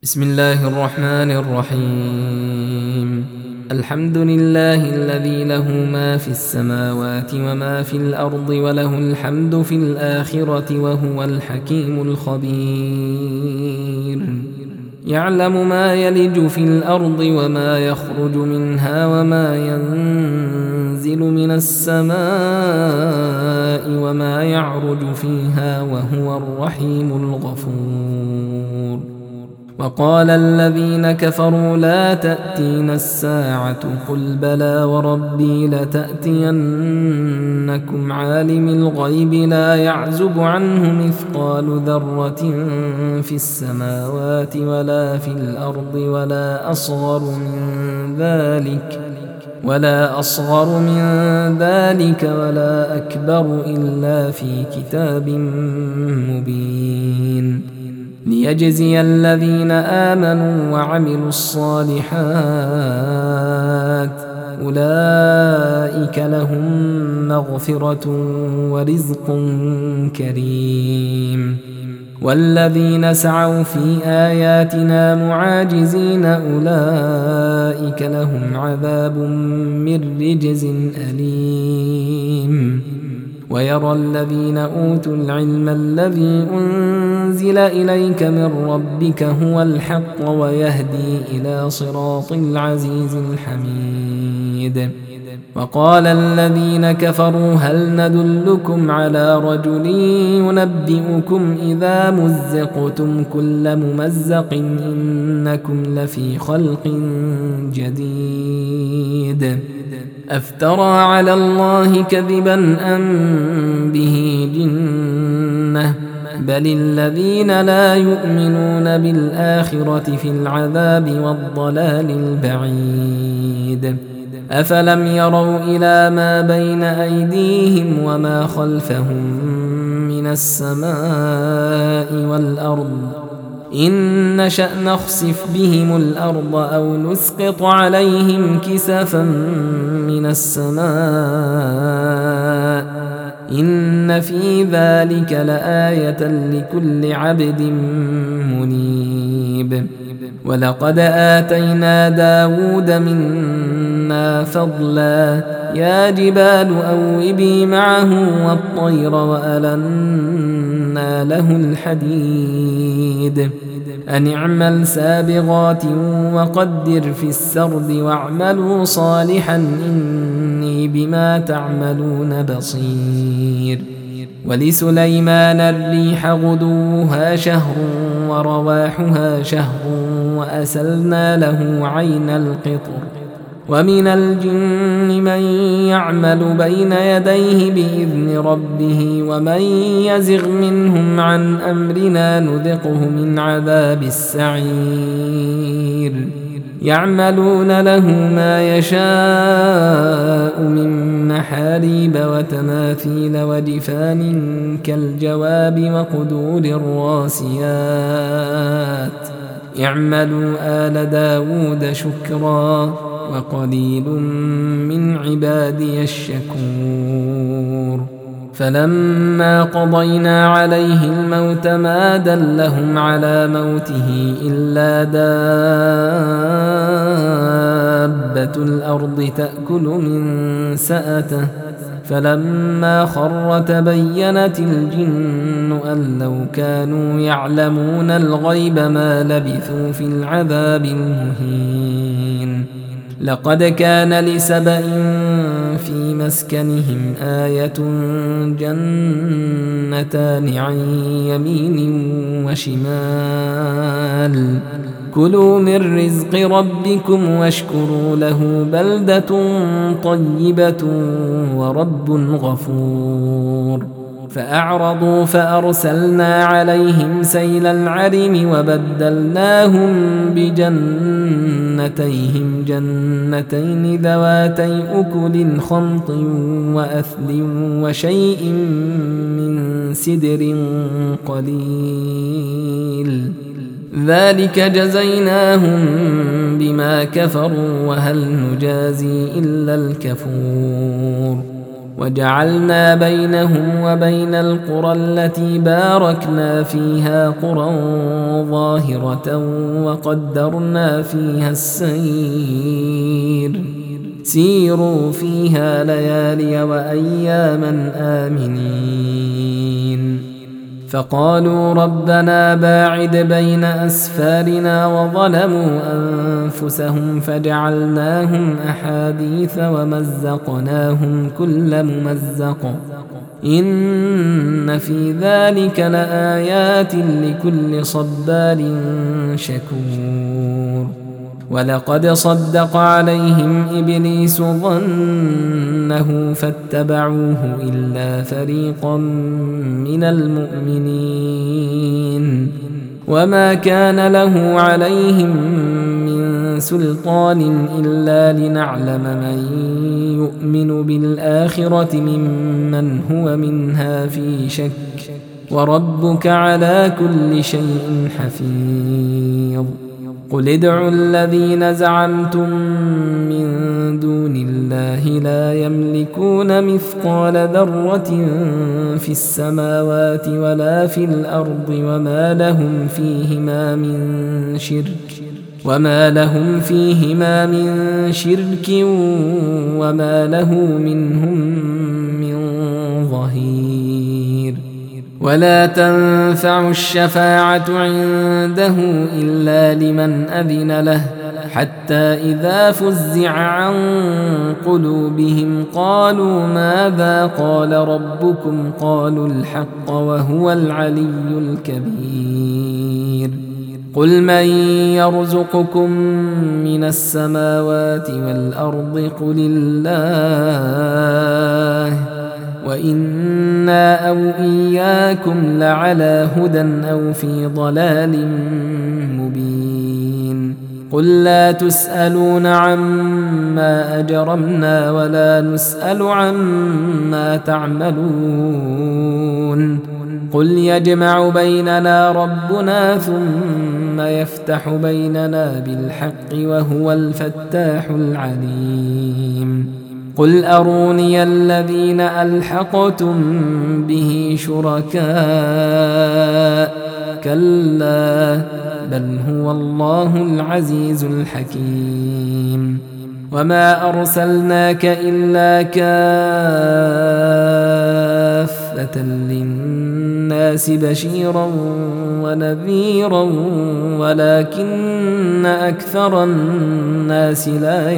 بسم الله الرحمن الرحيم. الحمد لله الذي له ما في السماوات وما في الأرض وله الحمد في الآخرة وهو الحكيم الخبير. يعلم ما يلج في الأرض وما يخرج منها وما ينزل من السماء وما يعرج فيها وهو الرحيم الغفور. وقال الذين كفروا لا تأتينا الساعة قل بلى وربي لتأتينكم عالم الغيب لا يعزب عنه مثقال ذرة في السماوات ولا في الأرض ولا أصغر من ذلك ولا أكبر إلا في كتاب مبين ليجزي الذين آمنوا وعملوا الصالحات أولئك لهم مغفرة ورزق كريم. والذين سعوا في آياتنا معاجزين أولئك لهم عذاب من رجز أليم. ويرى الذين أوتوا العلم الذي أنزل إليك من ربك هو الحق ويهدي إلى صراط العزيز الحميد. وقال الذين كفروا هل ندلكم على رجل ينبئكم إذا مزقتم كل ممزق إنكم لفي خلق جديد أفترى على الله كذبا أم به جنة بل الذين لا يؤمنون بالآخرة في العذاب والضلال البعيد. أفلم يروا إلى ما بين أيديهم وما خلفهم من السماء والأرض إن نشأ نخسف بهم الأرض أو نسقط عليهم كسفا من السماء إن في ذلك لآية لكل عبد منيب. ولقد آتينا داود منا فضلا يا جبال أوبي معه والطير وألنا له الحديد أن اعمل سابغات وقدر في السرد واعملوا صالحا إني بما تعملون بصير. ولسليمان الريح غدوها شهر ورواحها شهر وأسلنا له عين القطر. ومن الجن من يعمل بين يديه بإذن ربه ومن يزغ منهم عن أمرنا نذقه من عذاب السعير. يعملون له ما يشاء من محاريب وتماثيل وجفان كالجواب وقدور الراسيات اعملوا آل داود شكرا وقليل من عبادي الشكور. فلما قضينا عليه الموت ما دلهم على موته إلا دابة الأرض تأكل من سأته فلما خر تبينت الجن أن لو كانوا يعلمون الغيب ما لبثوا في العذاب المهين. لقد كان لسبإ في مسكنهم آية جنتان عن يمين وشمال كلوا من رزق ربكم واشكروا له بلدة طيبة ورب غفور. فأعرضوا فأرسلنا عليهم سيل العرم وبدلناهم بجنتيهم جنتين ذواتي أكل خمط وأثل وشيء من سدر قليل ذلك جزيناهم بما كفروا وهل نجازي إلا الكفور. وجعلنا بينهم وبين القرى التي باركنا فيها قرى ظاهرة وقدرنا فيها السير سيروا فيها ليالي وأياما آمنين فقالوا ربنا باعد بين أسفارنا وظلموا أنفسهم فجعلناهم أحاديث ومزقناهم كل ممزق إن في ذلك لآيات لكل صبار شكور ولقد صدق عليهم إبليس ظنه فاتبعوه إلا فريقا من المؤمنين وما كان له عليهم من سلطان إلا لنعلم من يؤمن بالآخرة ممن هو منها في شك وربك على كل شيء حفيظ قل ادعوا الذين زعمتم من دون الله لا يملكون مثقال ذرة في السماوات ولا في الأرض وما لهم فيهما من شرك وما له منهم من ظهير ولا تنفع الشفاعة عنده إلا لمن أذن له حتى إذا فزع عن قلوبهم قالوا ماذا قال ربكم قالوا الحق وهو العلي الكبير قل من يرزقكم من السماوات والأرض قل الله وإنا أو إياكم لعلى هدى أو في ضلال مبين قل لا تسألون عما أجرمنا ولا نسأل عما تعملون قل يجمع بيننا ربنا ثم يفتح بيننا بالحق وهو الفتاح العليم قل أروني الذين ألحقتم به شركاء كلا بل هو الله العزيز الحكيم وما أرسلناك إلا كافة للناس بشيرا ونذيرا ولكن أكثر الناس لا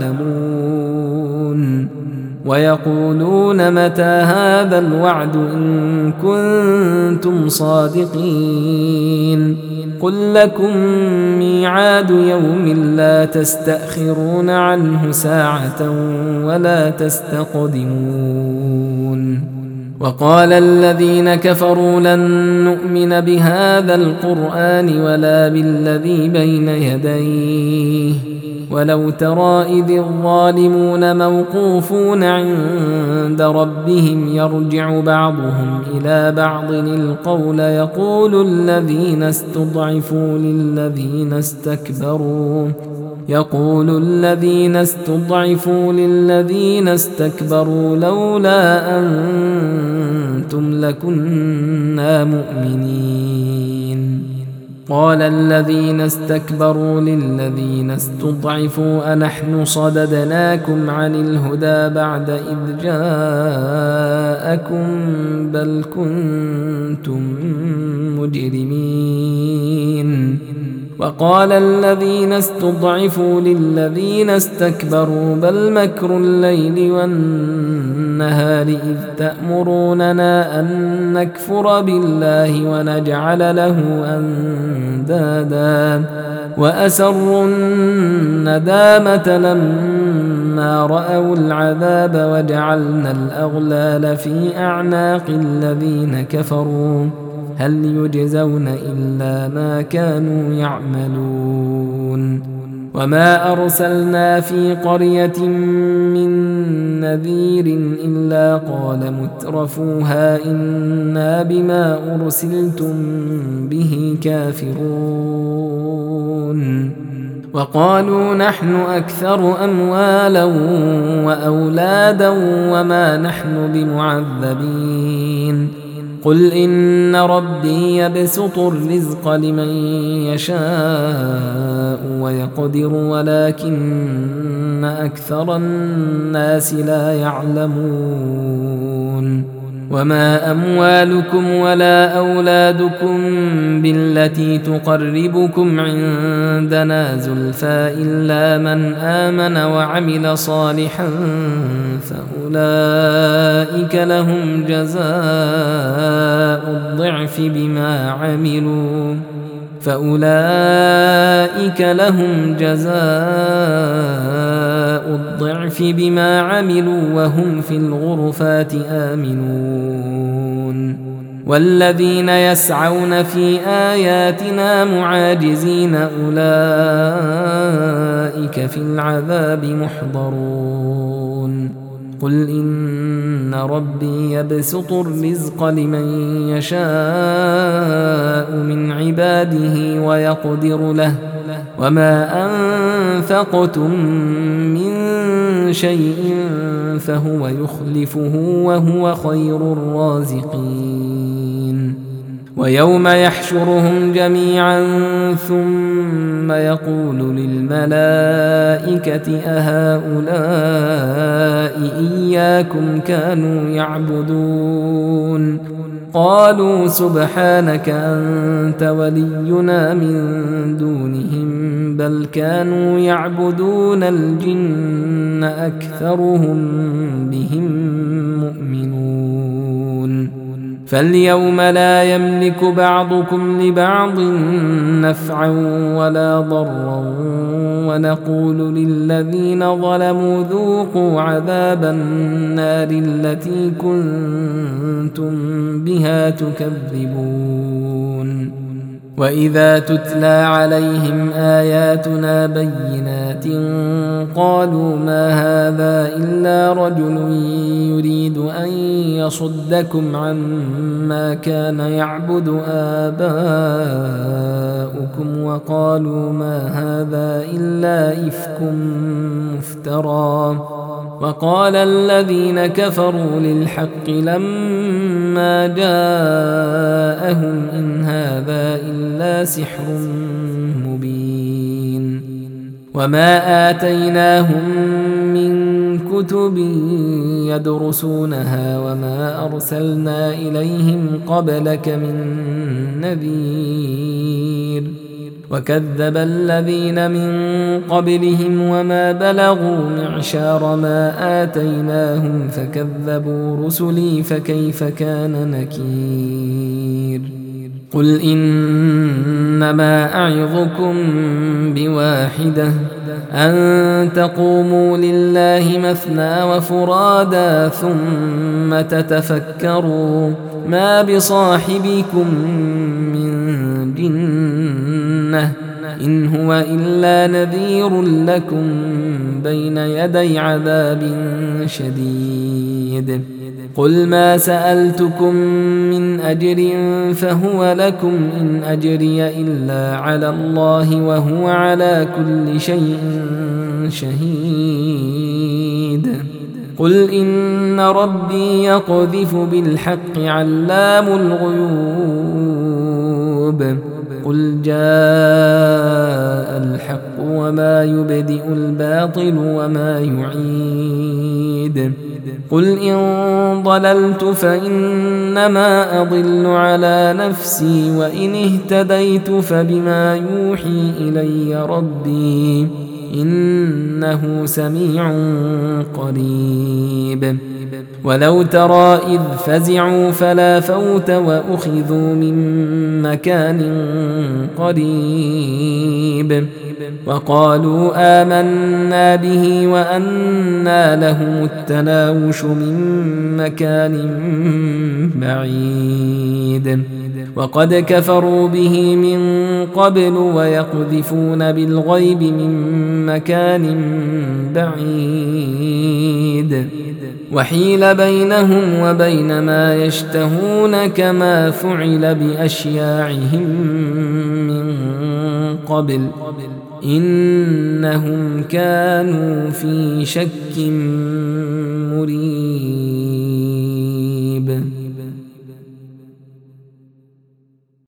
يعلمون ويقولون متى هذا الوعد إن كنتم صادقين قل لكم ميعاد يوم لا تستأخرون عنه ساعة ولا تستقدمون وقال الذين كفروا لن نؤمن بهذا القرآن ولا بالذي بين يديه ولو ترى إذ الظالمون موقوفون عند ربهم يرجع بعضهم إلى بعض القول يقول الذين استضعفوا للذين استكبروا لولا أنتم لكنا مؤمنين قال الذين استكبروا للذين استضعفوا أنحن صددناكم عن الهدى بعد إذ جاءكم بل كنتم مجرمين وقال الذين استضعفوا للذين استكبروا بل مكر الليل والنهار إذ تأمروننا أن نكفر بالله ونجعل له أندادا وأسروا الندامة لما رأوا العذاب وجعلنا الأغلال في أعناق الذين كفروا هل يجزون إلا ما كانوا يعملون وما أرسلنا في قرية من نذير إلا قال مترفوها إنا بما أرسلتم به كافرون وقالوا نحن أكثر أموالا وأولادا وما نحن بمعذبين قل إن ربي يبسط الرزق لمن يشاء ويقدر ولكن أكثر الناس لا يعلمون وما أموالكم ولا أولادكم بالتي تقربكم عندنا زلفى إلا من آمن وعمل صالحا فأولئك لهم جزاء الضعف بما عملوا وهم في الغرفات آمنون والذين يسعون في آياتنا معاجزين أولئك في العذاب محضرون قل إن ربي يبسط الرزق لمن يشاء من عباده ويقدر له وما أنفقتم من شيء فهو يخلفه وهو خير الرازقين ويوم يحشرهم جميعا ثم يقول للملائكة أهؤلاء إياكم كانوا يعبدون قالوا سبحانك أنت ولينا من دونهم بل كانوا يعبدون الجن أكثرهم بهم مؤمنون فاليوم لا يملك بعضكم لبعض نفعا ولا ضرا ونقول للذين ظلموا ذوقوا عذاب النار التي كنتم بها تكذبون وإذا تتلى عليهم آياتنا بينات قالوا ما هذا إلا رجل يريد أن يصدكم عما كان يعبد آباؤكم وقالوا ما هذا إلا إفك مفترى وقال الذين كفروا للحق لما جاءهم إن هذا إلا سحر مبين وما آتيناهم من كتب يدرسونها وما أرسلنا إليهم قبلك من نذير وكذب الذين من قبلهم وما بلغوا معشار ما آتيناهم فكذبوا رسلي فكيف كان نكير قل إنما أعظكم بواحدة أن تقوموا لله مثنى وفرادا ثم تتفكروا ما بصاحبكم من جنة إن هو إلا نذير لكم بين يدي عذاب شديد قل ما سألتكم من أجر فهو لكم إن أجري إلا على الله وهو على كل شيء شهيد قل إن ربي يقذف بالحق علام الغيوب قل جاء الحق وما يبدئ الباطل وما يعيد قل إن ضللت فإنما أضل على نفسي وإن اهتديت فبما يوحي إلي ربي إنه سميع قريب ولو ترى إذ فزعوا فلا فوت وأخذوا من مكان قريب وقالوا آمنا به وأنى لهم التناوش من مكان بعيد وقد كفروا به من قبل ويقذفون بالغيب من مكان بعيد وحيل بينهم وبين ما يشتهون كما فعل بأشياعهم من قبل إنهم كانوا في شك مريب